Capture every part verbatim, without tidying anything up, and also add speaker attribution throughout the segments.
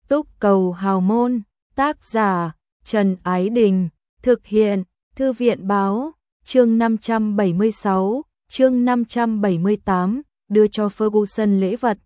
Speaker 1: Túc cầu hào môn, tác giả Trần Ái Đình, thực hiện Thư viện báo, chương năm trăm bảy mươi sáu, chương năm trăm bảy mươi tám, đưa cho Ferguson lễ vật.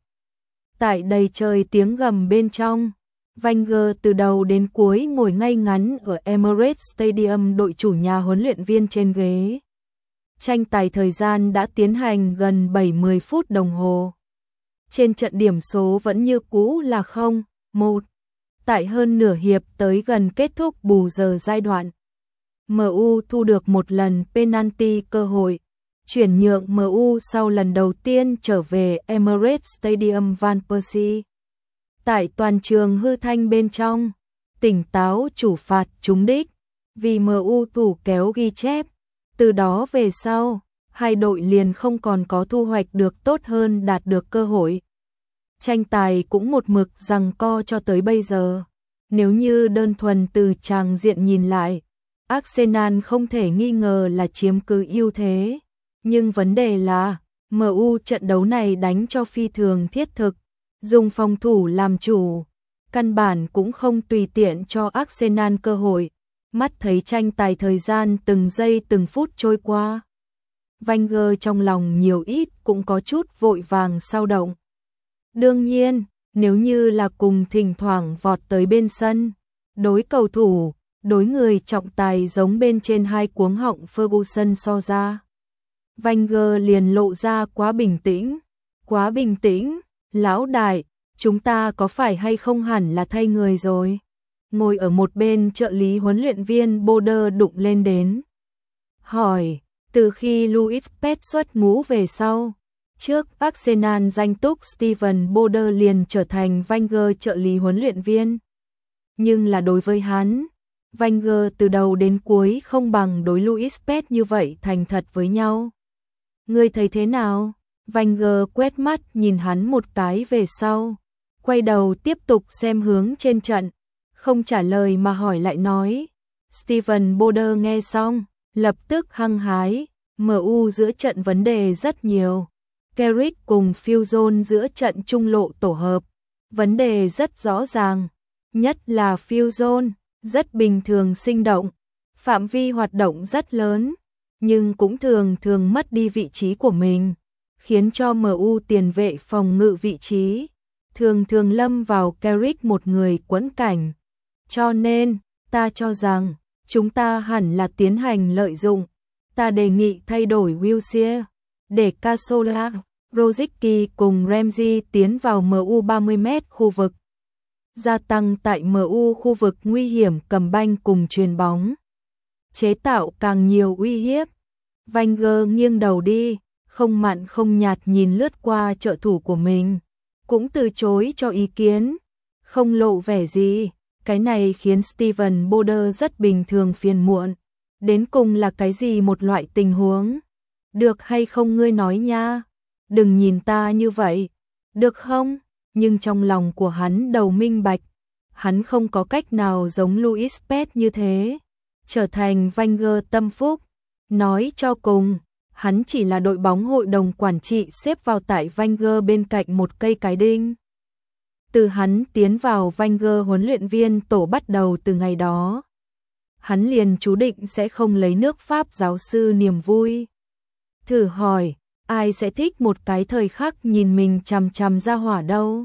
Speaker 1: Tại đầy trời tiếng gầm bên trong, Wenger từ đầu đến cuối ngồi ngay ngắn ở Emirates Stadium, đội chủ nhà huấn luyện viên trên ghế. Tranh tài thời gian đã tiến hành gần bảy mươi phút đồng hồ. Trên trận điểm số vẫn như cũ là không một. Tại hơn nửa hiệp tới gần kết thúc bù giờ giai đoạn, em u thu được một lần penalty cơ hội, chuyển nhượng em u sau lần đầu tiên trở về Emirates Stadium. Van Persie tại toàn trường hư thanh bên trong, tỉnh táo chủ phạt trúng đích, vì em u thủ kéo ghi chép. Từ đó về sau, hai đội liền không còn có thu hoạch được tốt hơn đạt được cơ hội. Tranh tài cũng một mực giằng co cho tới bây giờ. Nếu như đơn thuần từ tràng diện nhìn lại, Arsenal không thể nghi ngờ là chiếm cứ ưu thế. Nhưng vấn đề là, em u trận đấu này đánh cho phi thường thiết thực, dùng phòng thủ làm chủ, căn bản cũng không tùy tiện cho Arsenal cơ hội. Mắt thấy tranh tài thời gian từng giây từng phút trôi qua, Wenger trong lòng nhiều ít cũng có chút vội vàng xao động. Đương nhiên, nếu như là cùng thỉnh thoảng vọt tới bên sân, đối cầu thủ, đối người trọng tài giống bên trên hai cuống họng Ferguson so ra, Wenger liền lộ ra quá bình tĩnh, quá bình tĩnh. Lão đại, chúng ta có phải hay không hẳn là thay người rồi? Ngồi ở một bên trợ lý huấn luyện viên Boder đụng lên đến. Hỏi, từ khi Louis Pet xuất ngũ về sau, trước Arsenal danh túc Steven Boder liền trở thành Wenger trợ lý huấn luyện viên. Nhưng là đối với hắn, Wenger từ đầu đến cuối không bằng đối Louis Pet như vậy thành thật với nhau. Ngươi thấy thế nào? Wenger quét mắt nhìn hắn một cái về sau, quay đầu tiếp tục xem hướng trên trận, không trả lời mà hỏi lại nói. Steven Boder nghe xong, lập tức hăng hái, em u giữa trận vấn đề rất nhiều. Carrick cùng Phil Jones giữa trận trung lộ tổ hợp, vấn đề rất rõ ràng, nhất là Phil Jones, rất bình thường sinh động, phạm vi hoạt động rất lớn, nhưng cũng thường thường mất đi vị trí của mình, khiến cho em u tiền vệ phòng ngự vị trí thường thường lâm vào Carrick một người quẫn cảnh. Cho nên, ta cho rằng, chúng ta hẳn là tiến hành lợi dụng. Ta đề nghị thay đổi Wilshere, để Cazorla, Rosicky cùng Ramsey tiến vào em u ba mươi mét khu vực, gia tăng tại em u khu vực nguy hiểm cầm banh cùng chuyền bóng, chế tạo càng nhiều uy hiếp. Wenger nghiêng đầu đi, không mặn không nhạt nhìn lướt qua trợ thủ của mình, cũng từ chối cho ý kiến, không lộ vẻ gì. Cái này khiến Steven Boder rất bình thường phiền muộn. Đến cùng là cái gì một loại tình huống? Được hay không ngươi nói nha? Đừng nhìn ta như vậy, được không? Nhưng trong lòng của hắn đầu minh bạch, hắn không có cách nào giống Louis Pet như thế, trở thành Wenger tâm phúc. Nói cho cùng, hắn chỉ là đội bóng hội đồng quản trị xếp vào tại Wenger bên cạnh một cây cái đinh. Từ hắn tiến vào Wenger huấn luyện viên tổ bắt đầu từ ngày đó, hắn liền chú định sẽ không lấy nước Pháp giáo sư niềm vui. Thử hỏi, ai sẽ thích một cái thời khắc nhìn mình chằm chằm ra hỏa đâu?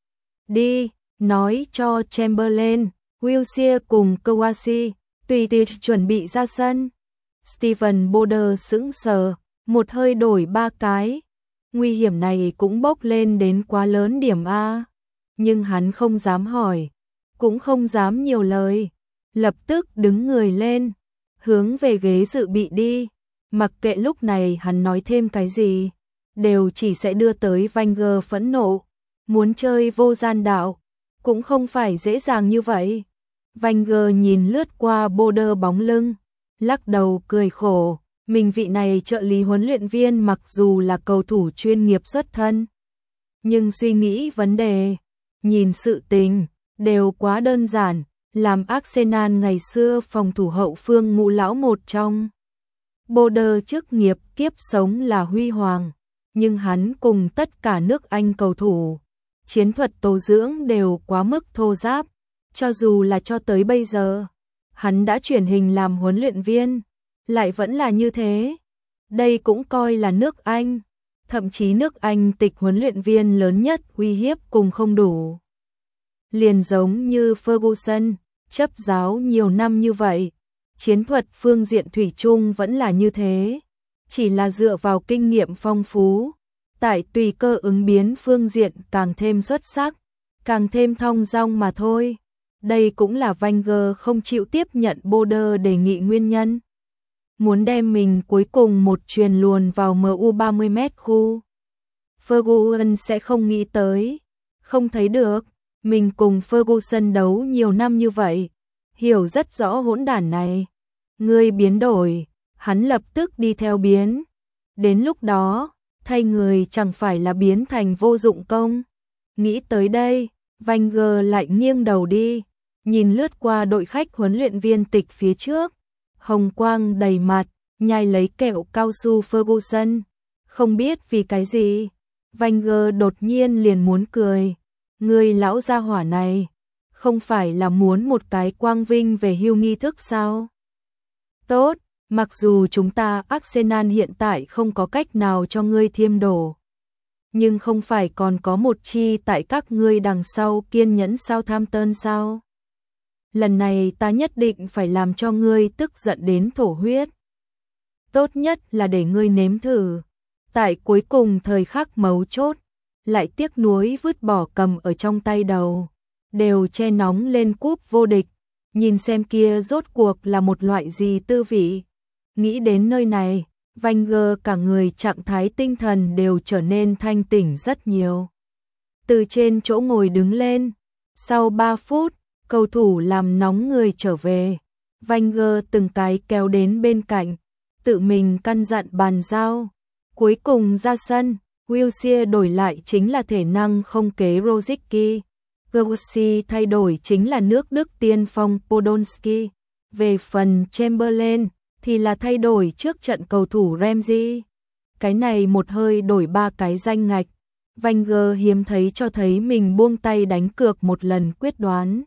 Speaker 1: Đi, nói cho Chamberlain, Wilshere cùng Kouassi, tùy tiện chuẩn bị ra sân. Steven Boder sững sờ, một hơi đổi ba cái. Nguy hiểm này cũng bốc lên đến quá lớn điểm A. Nhưng hắn không dám hỏi, cũng không dám nhiều lời, lập tức đứng người lên, hướng về ghế dự bị đi. Mặc kệ lúc này hắn nói thêm cái gì, đều chỉ sẽ đưa tới Wenger phẫn nộ. Muốn chơi vô gian đạo, cũng không phải dễ dàng như vậy. Wenger nhìn lướt qua Boder bóng lưng, lắc đầu cười khổ. Mình vị này trợ lý huấn luyện viên mặc dù là cầu thủ chuyên nghiệp xuất thân, nhưng suy nghĩ vấn đề, nhìn sự tình, đều quá đơn giản. Làm Arsenal ngày xưa phòng thủ hậu phương ngũ lão một trong. Boder chức nghiệp kiếp sống là huy hoàng, nhưng hắn cùng tất cả nước Anh cầu thủ, chiến thuật tố dưỡng đều quá mức thô ráp, cho dù là cho tới bây giờ, hắn đã chuyển hình làm huấn luyện viên, lại vẫn là như thế. Đây cũng coi là nước Anh, thậm chí nước Anh tịch huấn luyện viên lớn nhất uy hiếp cùng không đủ. Liền giống như Ferguson, chấp giáo nhiều năm như vậy, chiến thuật phương diện thủy chung vẫn là như thế, chỉ là dựa vào kinh nghiệm phong phú, tại tùy cơ ứng biến phương diện càng thêm xuất sắc, càng thêm thong dong mà thôi. Đây cũng là Wenger không chịu tiếp nhận Border đề nghị nguyên nhân. Muốn đem mình cuối cùng một chuyền luồn vào em u ba mươi mét khu. Ferguson sẽ không nghĩ tới, không thấy được, mình cùng Ferguson đấu nhiều năm như vậy, hiểu rất rõ hỗn đản này. Người biến đổi, hắn lập tức đi theo biến. Đến lúc đó, thay người chẳng phải là biến thành vô dụng công. Nghĩ tới đây, Wenger lại nghiêng đầu đi, nhìn lướt qua đội khách huấn luyện viên tịch phía trước, hồng quang đầy mặt, nhai lấy kẹo cao su Ferguson. Không biết vì cái gì, Wenger đột nhiên liền muốn cười. Người lão gia hỏa này, không phải là muốn một cái quang vinh về hưu nghi thức sao? Tốt, mặc dù chúng ta Arsenal hiện tại không có cách nào cho ngươi thêm đổ, nhưng không phải còn có một chi tại các ngươi đằng sau kiên nhẫn Southampton sao? Lần này ta nhất định phải làm cho ngươi tức giận đến thổ huyết. Tốt nhất là để ngươi nếm thử, tại cuối cùng thời khắc mấu chốt, lại tiếc nuối vứt bỏ cầm ở trong tay đầu, đều che nóng lên cúp vô địch, nhìn xem kia rốt cuộc là một loại gì tư vị. Nghĩ đến nơi này, Wenger cả người trạng thái tinh thần đều trở nên thanh tỉnh rất nhiều. Từ trên chỗ ngồi đứng lên, sau ba phút, cầu thủ làm nóng người trở về, Wenger từng cái kéo đến bên cạnh, tự mình căn dặn bàn giao. Cuối cùng ra sân, Wilshere đổi lại chính là thể năng không kế Rosicky, Gersi thay đổi chính là nước Đức tiên phong Podolski. Về phần Chamberlain thì là thay đổi trước trận cầu thủ Ramsey. Cái này một hơi đổi ba cái danh ngạch, Wenger hiếm thấy cho thấy mình buông tay đánh cược một lần quyết đoán.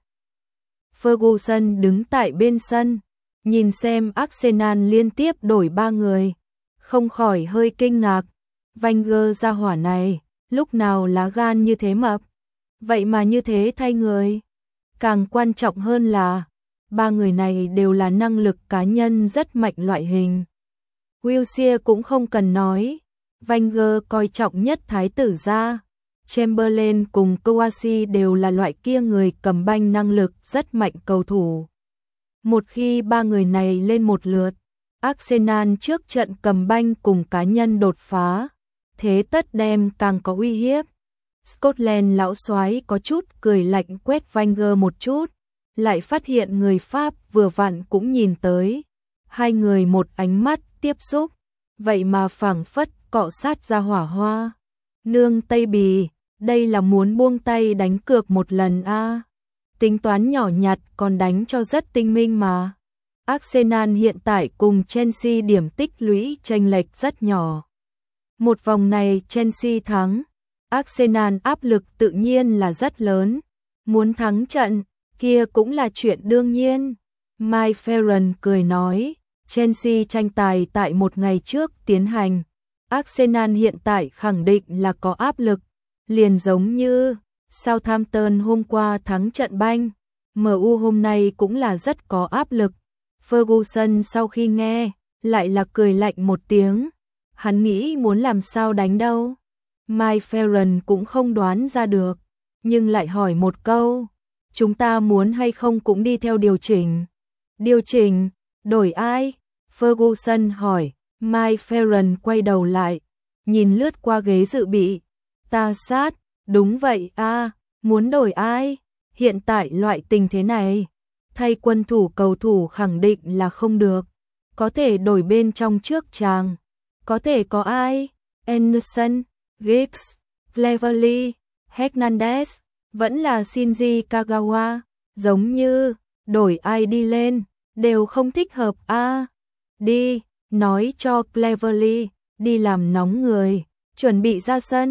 Speaker 1: Ferguson đứng tại bên sân, nhìn xem Arsenal liên tiếp đổi ba người, không khỏi hơi kinh ngạc. Wenger gia hỏa này, lúc nào lá gan như thế mập, vậy mà như thế thay người. Càng quan trọng hơn là, ba người này đều là năng lực cá nhân rất mạnh loại hình. Wilshere cũng không cần nói, Wenger coi trọng nhất thái tử gia. Chamberlain cùng Kouassi đều là loại kia người cầm banh năng lực rất mạnh cầu thủ. Một khi ba người này lên một lượt, Arsenal trước trận cầm banh cùng cá nhân đột phá, thế tất đem càng có uy hiếp. Scotland lão soái có chút cười lạnh quét Wenger một chút, lại phát hiện người Pháp vừa vặn cũng nhìn tới. Hai người một ánh mắt tiếp xúc, vậy mà phảng phất cọ sát ra hỏa hoa. Nương Tây Bì, đây là muốn buông tay đánh cược một lần a. À. Tính toán nhỏ nhặt còn đánh cho rất tinh minh mà. Arsenal hiện tại cùng Chelsea điểm tích lũy chênh lệch rất nhỏ. Một vòng này Chelsea thắng, Arsenal áp lực tự nhiên là rất lớn. Muốn thắng trận, kia cũng là chuyện đương nhiên. Mike Ferran cười nói, Chelsea tranh tài tại một ngày trước tiến hành. Arsenal hiện tại khẳng định là có áp lực, liền giống như Southampton hôm qua thắng trận banh, em u hôm nay cũng là rất có áp lực. Ferguson sau khi nghe, lại là cười lạnh một tiếng, hắn nghĩ muốn làm sao đánh đâu. Mike Ferran cũng không đoán ra được, nhưng lại hỏi một câu, chúng ta muốn hay không cũng đi theo điều chỉnh. Điều chỉnh, đổi ai? Ferguson hỏi. Mike Ferran quay đầu lại, nhìn lướt qua ghế dự bị. Ta sát, đúng vậy a, à, muốn đổi ai? Hiện tại loại tình thế này, thay quân thủ cầu thủ khẳng định là không được. Có thể đổi bên trong trước chàng. Có thể có ai? Anderson, Giggs, Cleverley, Hernandez, vẫn là Shinji Kagawa. Giống như, đổi ai đi lên, đều không thích hợp a. À, đi. Nói cho Cleverley, đi làm nóng người, chuẩn bị ra sân.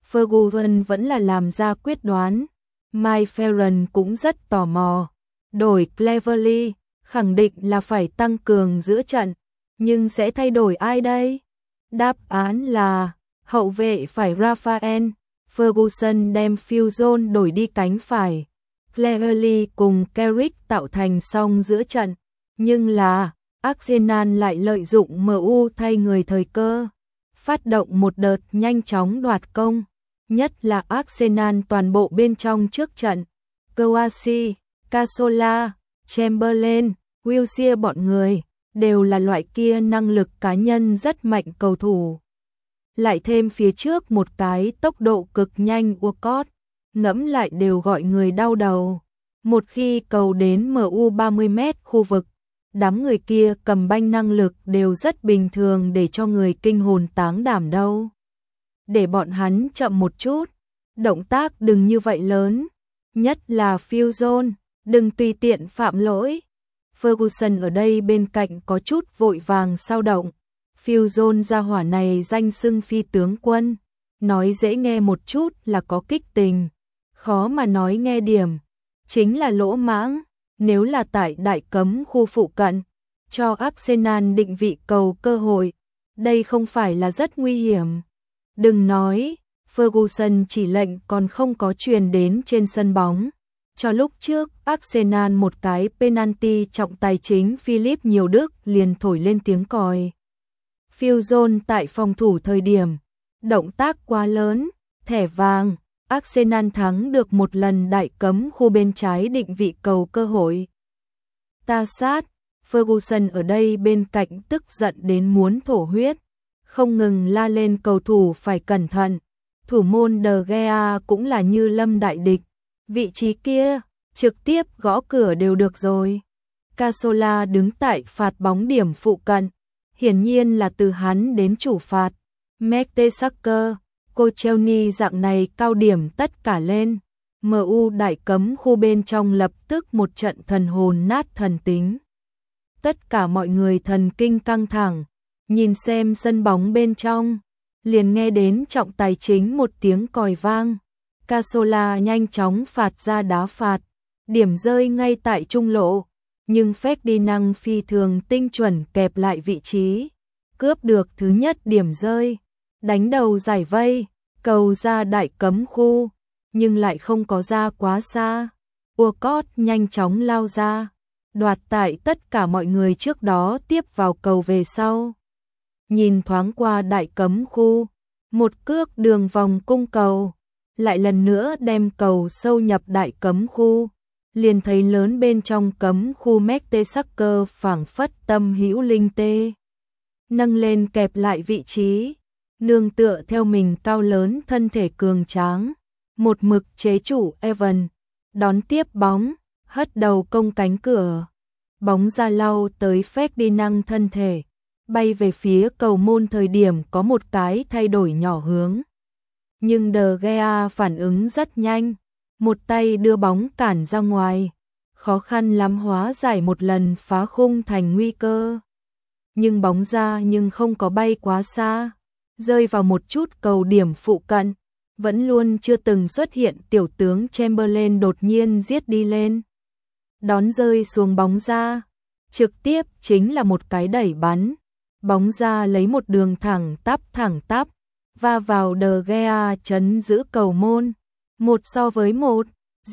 Speaker 1: Ferguson vẫn là làm ra quyết đoán. Mike Ferran cũng rất tò mò. Đổi Cleverley, khẳng định là phải tăng cường giữa trận. Nhưng sẽ thay đổi ai đây? Đáp án là hậu vệ phải Rafael. Ferguson đem Phil Jones đổi đi cánh phải. Cleverley cùng Carrick tạo thành song giữa trận. Nhưng là Arsenal lại lợi dụng em u thay người thời cơ. Phát động một đợt nhanh chóng đoạt công. Nhất là Arsenal toàn bộ bên trong trước trận. Kouassi, Cazorla, Chamberlain, Wilshere bọn người đều là loại kia năng lực cá nhân rất mạnh cầu thủ. Lại thêm phía trước một cái tốc độ cực nhanh Walcott, ngẫm lại đều gọi người đau đầu. Một khi cầu đến em u ba mươi mét khu vực, đám người kia cầm banh năng lực đều rất bình thường để cho người kinh hồn táng đảm đâu. Để bọn hắn chậm một chút, động tác đừng như vậy lớn, nhất là Phil Jones, đừng tùy tiện phạm lỗi. Ferguson ở đây bên cạnh có chút vội vàng sao động. Phil Jones gia hỏa này danh xưng phi tướng quân, nói dễ nghe một chút là có kích tình, khó mà nói nghe điểm, chính là lỗ mãng. Nếu là tại đại cấm khu phụ cận, cho Arsenal định vị cầu cơ hội, đây không phải là rất nguy hiểm. Đừng nói, Ferguson chỉ lệnh còn không có truyền đến trên sân bóng. Cho lúc trước, Arsenal một cái penalty trọng tài chính Philip Nhiều Đức liền thổi lên tiếng còi. Phil Jones tại phòng thủ thời điểm, động tác quá lớn, thẻ vàng, Arsenal thắng được một lần đại cấm khu bên trái định vị cầu cơ hội. Ta sát, Ferguson ở đây bên cạnh tức giận đến muốn thổ huyết, không ngừng la lên cầu thủ phải cẩn thận. Thủ môn De Gea cũng là như lâm đại địch, vị trí kia, trực tiếp gõ cửa đều được rồi. Cazorla đứng tại phạt bóng điểm phụ cận, hiển nhiên là từ hắn đến chủ phạt. Mertesacker, Koscielny dạng này cao điểm tất cả lên. em u đại cấm khu bên trong lập tức một trận thần hồn nát thần tính. Tất cả mọi người thần kinh căng thẳng, nhìn xem sân bóng bên trong, liền nghe đến trọng tài chính một tiếng còi vang. Cazorla nhanh chóng phạt ra đá phạt, điểm rơi ngay tại trung lộ, nhưng Ferdinand phi thường tinh chuẩn kẹp lại vị trí, cướp được thứ nhất điểm rơi, đánh đầu giải vây, cầu ra đại cấm khu, nhưng lại không có ra quá xa. Walcott nhanh chóng lao ra, đoạt tại tất cả mọi người trước đó tiếp vào cầu về sau. Nhìn thoáng qua đại cấm khu, một cước đường vòng cung cầu, lại lần nữa đem cầu sâu nhập đại cấm khu, liền thấy lớn bên trong cấm khu Mertesacker phảng phất tâm hữu linh tê. Nâng lên kẹp lại vị trí, nương tựa theo mình cao lớn thân thể cường tráng, một mực chế chủ Evan, đón tiếp bóng, hất đầu công cánh cửa. Bóng ra lau tới Ferdinand thân thể, bay về phía cầu môn thời điểm có một cái thay đổi nhỏ hướng. Nhưng De Gea phản ứng rất nhanh, một tay đưa bóng cản ra ngoài, khó khăn lắm hóa giải một lần phá khung thành nguy cơ. Nhưng bóng ra nhưng không có bay quá xa, rơi vào một chút cầu điểm phụ cận, vẫn luôn chưa từng xuất hiện tiểu tướng Chamberlain đột nhiên giết đi lên. Đón rơi xuống bóng ra, trực tiếp chính là một cái đẩy bắn, bóng ra lấy một đường thẳng tắp thẳng tắp, va vào De Gea chấn giữ cầu môn, một so với một.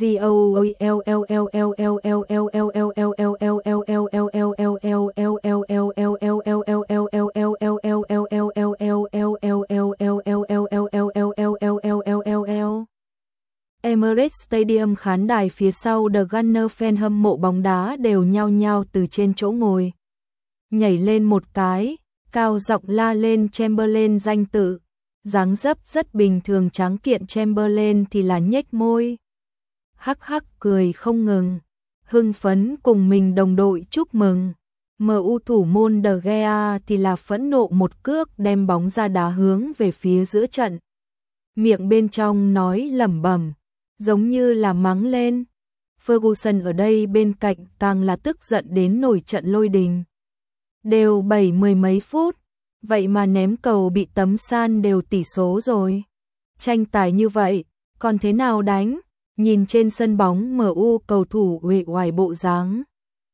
Speaker 1: Emirates Stadium khán đài phía sau The Gunner fan hâm mộ bóng đá đều nhao nhao từ trên chỗ ngồi nhảy lên một cái, cao giọng la lên Chamberlain danh tự. Dáng dấp rất bình thường tráng kiện Chamberlain thì là nhếch môi, hắc hắc cười không ngừng, hưng phấn cùng mình đồng đội chúc mừng. em u thủ môn De Gea thì là phẫn nộ một cước đem bóng ra đá hướng về phía giữa trận. Miệng bên trong nói lẩm bẩm, giống như là mắng lên. Ferguson ở đây bên cạnh càng là tức giận đến nổi trận lôi đình. Đều bảy mười mấy phút, vậy mà ném cầu bị tấm san đều tỷ số rồi. tranh tài như vậy, còn thế nào đánh? Nhìn trên sân bóng em u cầu thủ uể oải bộ dáng.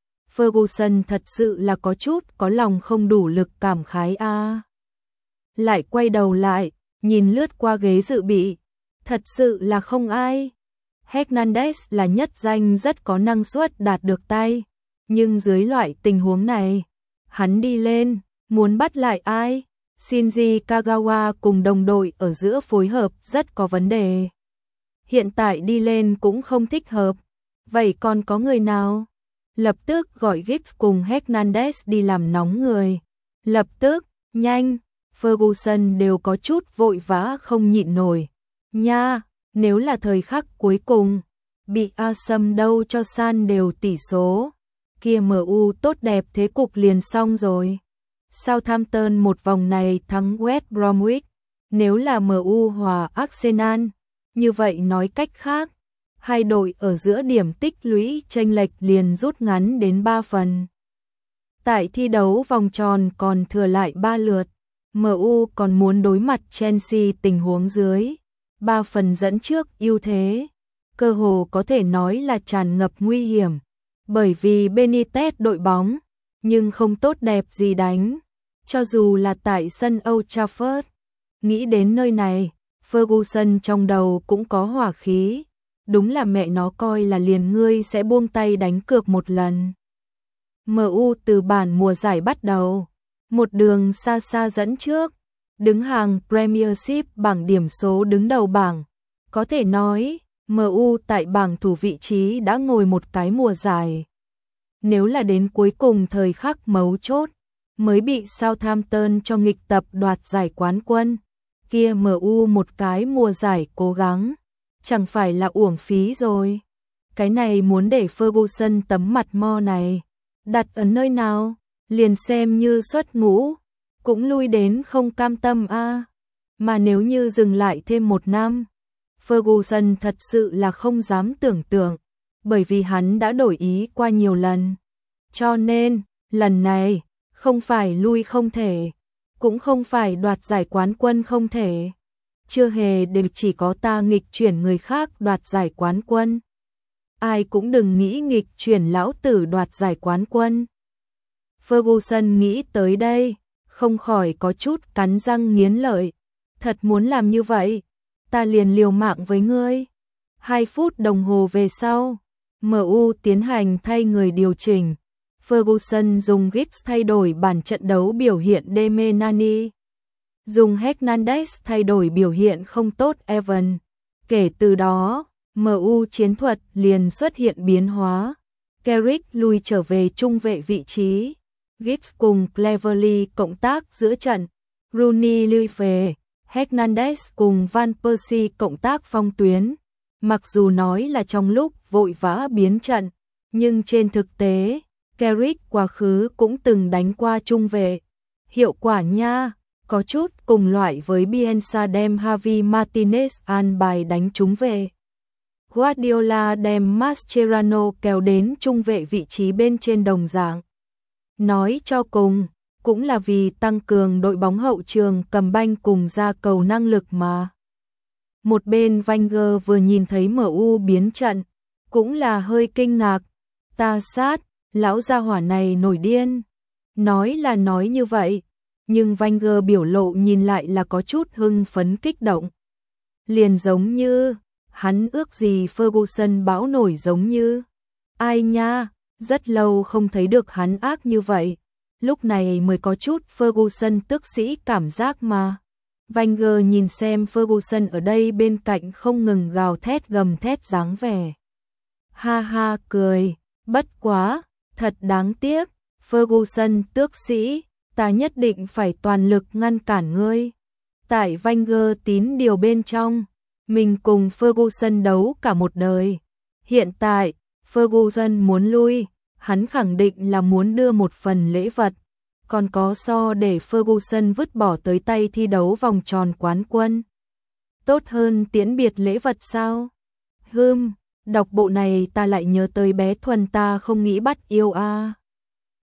Speaker 1: Ferguson thật sự là có chút có lòng không đủ lực cảm khái a. À. Lại quay đầu lại, nhìn lướt qua ghế dự bị, thật sự là không ai. Hernandez là nhất danh rất có năng suất đạt được tay, nhưng dưới loại tình huống này, hắn đi lên, muốn bắt lại ai? Shinji Kagawa cùng đồng đội ở giữa phối hợp rất có vấn đề. Hiện tại đi lên cũng không thích hợp. Vậy còn có người nào? Lập tức gọi Giggs cùng Hernandez đi làm nóng người. Lập tức, nhanh, Ferguson đều có chút vội vã không nhịn nổi. Nha, nếu là thời khắc cuối cùng, bị Asam đâu cho san đều tỷ số. Kia em u tốt đẹp thế cục liền xong rồi. Southampton một vòng này thắng West Bromwich, nếu là em u hòa Arsenal, như vậy nói cách khác, hai đội ở giữa điểm tích lũy chênh lệch liền rút ngắn đến ba phần. Tại thi đấu vòng tròn còn thừa lại ba lượt, em u còn muốn đối mặt Chelsea tình huống dưới, ba phần dẫn trước ưu thế, cơ hồ có thể nói là tràn ngập nguy hiểm, bởi vì Benitez đội bóng, nhưng không tốt đẹp gì đánh, cho dù là tại sân Old Trafford. Nghĩ đến nơi này, Ferguson trong đầu cũng có hỏa khí, đúng là mẹ nó coi là liền ngươi sẽ buông tay đánh cược một lần. em u từ bản mùa giải bắt đầu, một đường xa xa dẫn trước, đứng hàng Premiership bảng điểm số đứng đầu bảng, có thể nói, em u tại bảng thủ vị trí đã ngồi một cái mùa giải. Nếu là đến cuối cùng thời khắc mấu chốt, mới bị Southampton cho nghịch tập đoạt giải quán quân, kia em u một cái mùa giải cố gắng, chẳng phải là uổng phí rồi. Cái này muốn để Ferguson tấm mặt mo này, đặt ở nơi nào, liền xem như xuất ngũ, cũng lui đến không cam tâm a. À. Mà nếu như dừng lại thêm một năm, Ferguson thật sự là không dám tưởng tượng, bởi vì hắn đã đổi ý qua nhiều lần. Cho nên, lần này, không phải lui không thể, cũng không phải đoạt giải quán quân không thể. Chưa hề đều chỉ có ta nghịch chuyển người khác đoạt giải quán quân. Ai cũng đừng nghĩ nghịch chuyển lão tử đoạt giải quán quân. Ferguson nghĩ tới đây, không khỏi có chút cắn răng nghiến lợi. Thật muốn làm như vậy, ta liền liều mạng với ngươi. Hai phút đồng hồ về sau, em u tiến hành thay người điều chỉnh. Ferguson dùng Giggs thay đổi bản trận đấu biểu hiện Deme Nani. Dùng Hernandez thay đổi biểu hiện không tốt Evan. Kể từ đó, em u chiến thuật liền xuất hiện biến hóa. Carrick lui trở về trung vệ vị trí. Giggs cùng Cleverley cộng tác giữa trận. Rooney lui về. Hernandez cùng Van Persie cộng tác phong tuyến. Mặc dù nói là trong lúc vội vã biến trận, nhưng trên thực tế, Carrick quá khứ cũng từng đánh qua trung vệ. Hiệu quả nha, có chút cùng loại với Bielsa đem Javi Martinez an bài đánh trúng về. Guardiola đem Mascherano kéo đến trung vệ vị trí bên trên đồng dạng. Nói cho cùng, cũng là vì tăng cường đội bóng hậu trường cầm banh cùng ra cầu năng lực mà. Một bên Wenger vừa nhìn thấy em u biến trận, cũng là hơi kinh ngạc. Ta sát, lão gia hỏa này nổi điên. Nói là nói như vậy, nhưng Wenger biểu lộ nhìn lại là có chút hưng phấn kích động. Liền giống như, hắn ước gì Ferguson bão nổi giống như. Ai nha, rất lâu không thấy được hắn ác như vậy. Lúc này mới có chút Ferguson tức sĩ cảm giác mà. Wenger nhìn xem Ferguson ở đây bên cạnh không ngừng gào thét gầm thét dáng vẻ. Ha ha cười, bất quá, thật đáng tiếc, Ferguson tước sĩ, ta nhất định phải toàn lực ngăn cản ngươi. Tại Wenger tín điều bên trong, mình cùng Ferguson đấu cả một đời. Hiện tại, Ferguson muốn lui, hắn khẳng định là muốn đưa một phần lễ vật. Còn có so để Ferguson vứt bỏ tới tay thi đấu vòng tròn quán quân. Tốt hơn tiễn biệt lễ vật sao? Hừm, đọc bộ này ta lại nhớ tới bé Thuần ta không nghĩ bắt yêu a. À.